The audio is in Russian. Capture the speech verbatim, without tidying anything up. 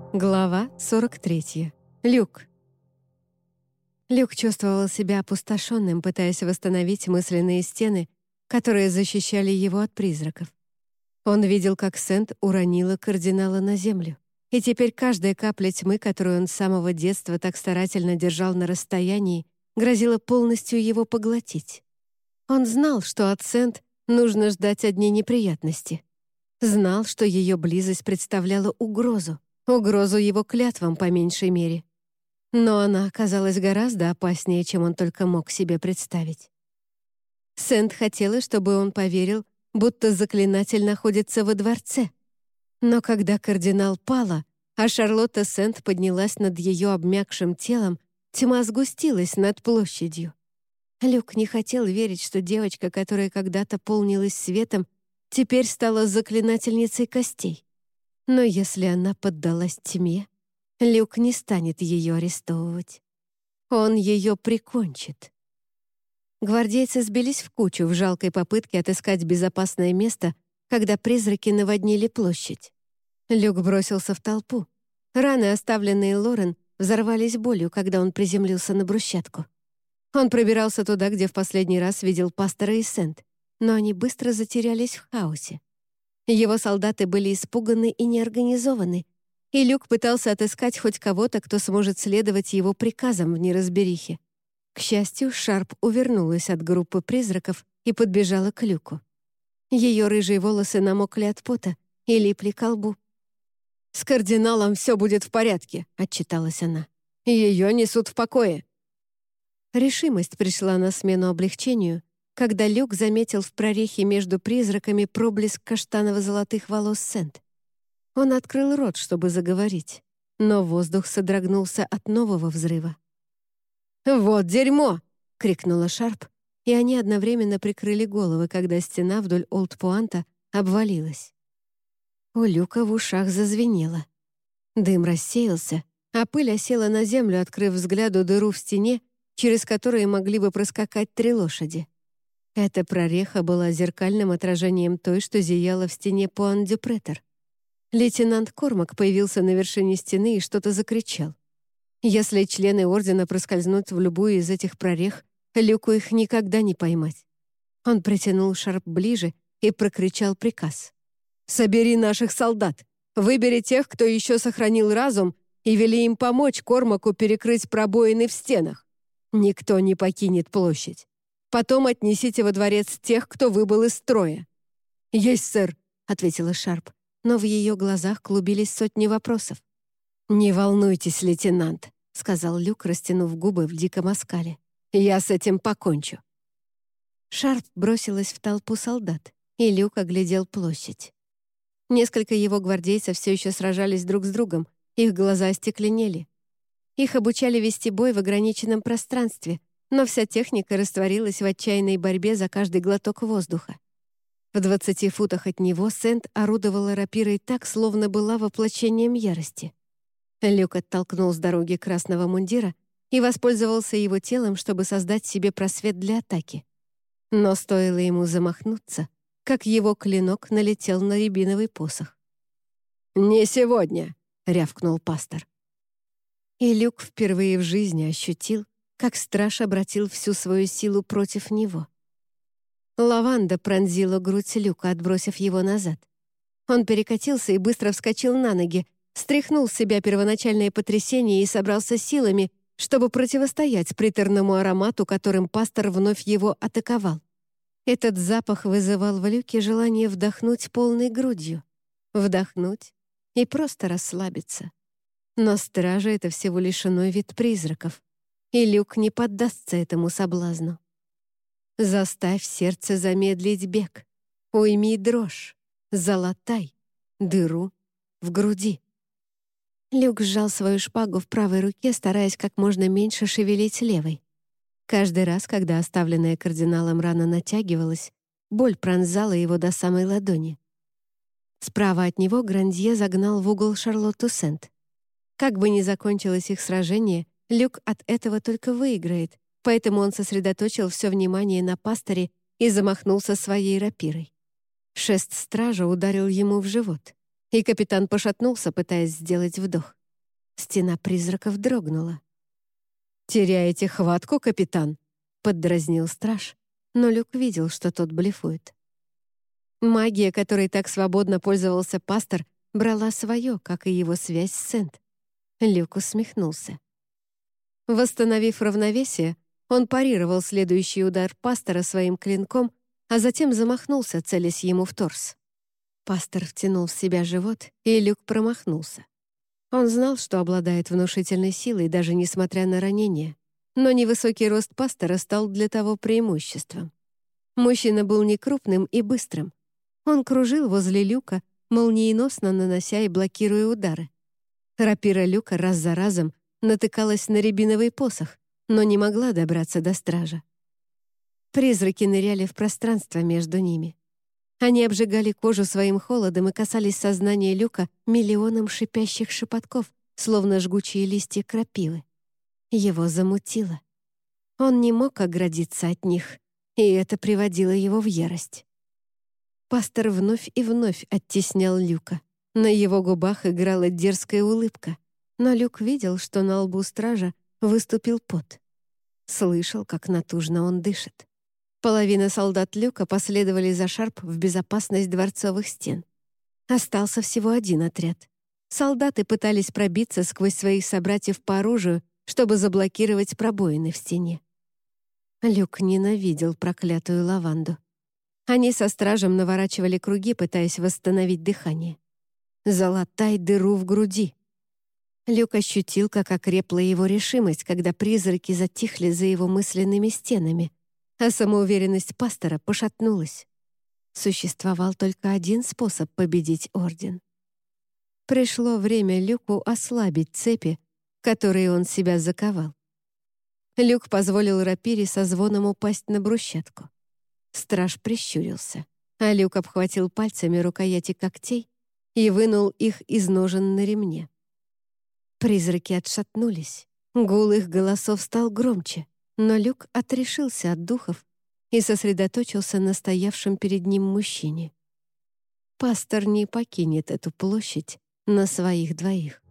Глава сорок третья. Люк. Люк чувствовал себя опустошенным, пытаясь восстановить мысленные стены, которые защищали его от призраков. Он видел, как Сэнд уронила кардинала на землю, и теперь каждая капля тьмы, которую он с самого детства так старательно держал на расстоянии, грозила полностью его поглотить. Он знал, что от Сэнд нужно ждать одни неприятности. Знал, что ее близость представляла угрозу, угрозу его клятвам по меньшей мере. Но она оказалась гораздо опаснее, чем он только мог себе представить. Сэнд хотела, чтобы он поверил, будто заклинатель находится во дворце. Но когда кардинал пала, а Шарлотта Сэнд поднялась над ее обмякшим телом, тьма сгустилась над площадью. Люк не хотел верить, что девочка, которая когда-то полнилась светом, теперь стала заклинательницей костей. Но если она поддалась тьме, Люк не станет ее арестовывать. Он ее прикончит. Гвардейцы сбились в кучу в жалкой попытке отыскать безопасное место, когда призраки наводнили площадь. Люк бросился в толпу. Раны, оставленные Лорен, взорвались болью, когда он приземлился на брусчатку. Он пробирался туда, где в последний раз видел пастора и Сэнд, но они быстро затерялись в хаосе. Его солдаты были испуганы и неорганизованы, и Люк пытался отыскать хоть кого-то, кто сможет следовать его приказам в неразберихе. К счастью, Шарп увернулась от группы призраков и подбежала к Люку. Ее рыжие волосы намокли от пота и липли к лбу. «С кардиналом все будет в порядке», — отчиталась она. «Ее несут в покое». Решимость пришла на смену облегчению, когда Люк заметил в прорехе между призраками проблеск каштаново-золотых волос Сэнд. Он открыл рот, чтобы заговорить, но воздух содрогнулся от нового взрыва. «Вот дерьмо!» — крикнула Шарп, и они одновременно прикрыли головы, когда стена вдоль Олд-Пуанта обвалилась. У Люка в ушах зазвенело. Дым рассеялся, а пыль осела на землю, открыв взгляду дыру в стене, через которые могли бы проскакать три лошади. Эта прореха была зеркальным отражением той, что зияла в стене Пуан-дю-Претер. Лейтенант Кормак появился на вершине стены и что-то закричал. Если члены Ордена проскользнут в любую из этих прорех, Люку их никогда не поймать. Он притянул Шарп ближе и прокричал приказ. «Собери наших солдат! Выбери тех, кто еще сохранил разум, и вели им помочь Кормаку перекрыть пробоины в стенах. Никто не покинет площадь. Потом отнесите во дворец тех, кто выбыл из строя». «Есть, сэр», — ответила Шарп, но в ее глазах клубились сотни вопросов. «Не волнуйтесь, лейтенант», — сказал Люк, растянув губы в диком оскале. «Я с этим покончу». Шарп бросилась в толпу солдат, и Люк оглядел площадь. Несколько его гвардейцев все еще сражались друг с другом, их глаза остекленели. Их обучали вести бой в ограниченном пространстве, но вся техника растворилась в отчаянной борьбе за каждый глоток воздуха. В двадцати футах от него Сэнд орудовала рапирой так, словно была воплощением ярости. Люк оттолкнул с дороги красного мундира и воспользовался его телом, чтобы создать себе просвет для атаки. Но стоило ему замахнуться, как его клинок налетел на рябиновый посох. «Не сегодня!» — рявкнул пастор. И Люк впервые в жизни ощутил, как страж обратил всю свою силу против него. Лаванда пронзила грудь Люка, отбросив его назад. Он перекатился и быстро вскочил на ноги, стряхнул с себя первоначальное потрясение и собрался силами, чтобы противостоять приторному аромату, которым пастор вновь его атаковал. Этот запах вызывал в Люке желание вдохнуть полной грудью. Вдохнуть и просто расслабиться. Но стража — это всего лишь иной вид призраков, и Люк не поддастся этому соблазну. Заставь сердце замедлить бег, уйми дрожь, залатай дыру в груди. Люк сжал свою шпагу в правой руке, стараясь как можно меньше шевелить левой. Каждый раз, когда оставленная кардиналом рана натягивалась, боль пронзала его до самой ладони. Справа от него Грандье загнал в угол Шарлотту Сэнд. Как бы ни закончилось их сражение, Люк от этого только выиграет, поэтому он сосредоточил все внимание на пасторе и замахнулся своей рапирой. Шест стража ударил ему в живот, и капитан пошатнулся, пытаясь сделать вдох. Стена призраков дрогнула. «Теряете хватку, капитан?» — поддразнил страж, но Люк видел, что тот блефует. Магия, которой так свободно пользовался пастор, брала свое, как и его связь с Сент. Люк усмехнулся. Восстановив равновесие, он парировал следующий удар пастора своим клинком, а затем замахнулся, целясь ему в торс. Пастор втянул в себя живот, и Люк промахнулся. Он знал, что обладает внушительной силой, даже несмотря на ранение, но невысокий рост пастора стал для того преимуществом. Мужчина был некрупным и быстрым. Он кружил возле Люка, молниеносно нанося и блокируя удары. Рапира Люка раз за разом натыкалась на рябиновый посох, но не могла добраться до стража. Призраки ныряли в пространство между ними. Они обжигали кожу своим холодом и касались сознания Люка миллионом шипящих шепотков, словно жгучие листья крапивы. Его замутило. Он не мог оградиться от них, и это приводило его в ярость. Пастор вновь и вновь оттеснял Люка. На его губах играла дерзкая улыбка, но Люк видел, что на лбу стража выступил пот. Слышал, как натужно он дышит. Половина солдат Люка последовали за Шарп в безопасность дворцовых стен. Остался всего один отряд. Солдаты пытались пробиться сквозь своих собратьев по оружию, чтобы заблокировать пробоины в стене. Люк ненавидел проклятую лаванду. Они со стражем наворачивали круги, пытаясь восстановить дыхание. «Залатай дыру в груди». Люк ощутил, как окрепла его решимость, когда призраки затихли за его мысленными стенами, а самоуверенность пастора пошатнулась. Существовал только один способ победить Орден. Пришло время Люку ослабить цепи, в которые он себя заковал. Люк позволил рапире со звоном упасть на брусчатку. Страж прищурился, а Люк обхватил пальцами рукояти когтей и вынул их из ножен на ремне. Призраки отшатнулись. Гул их голосов стал громче, но Люк отрешился от духов и сосредоточился на стоявшем перед ним мужчине. Пастор не покинет эту площадь на своих двоих.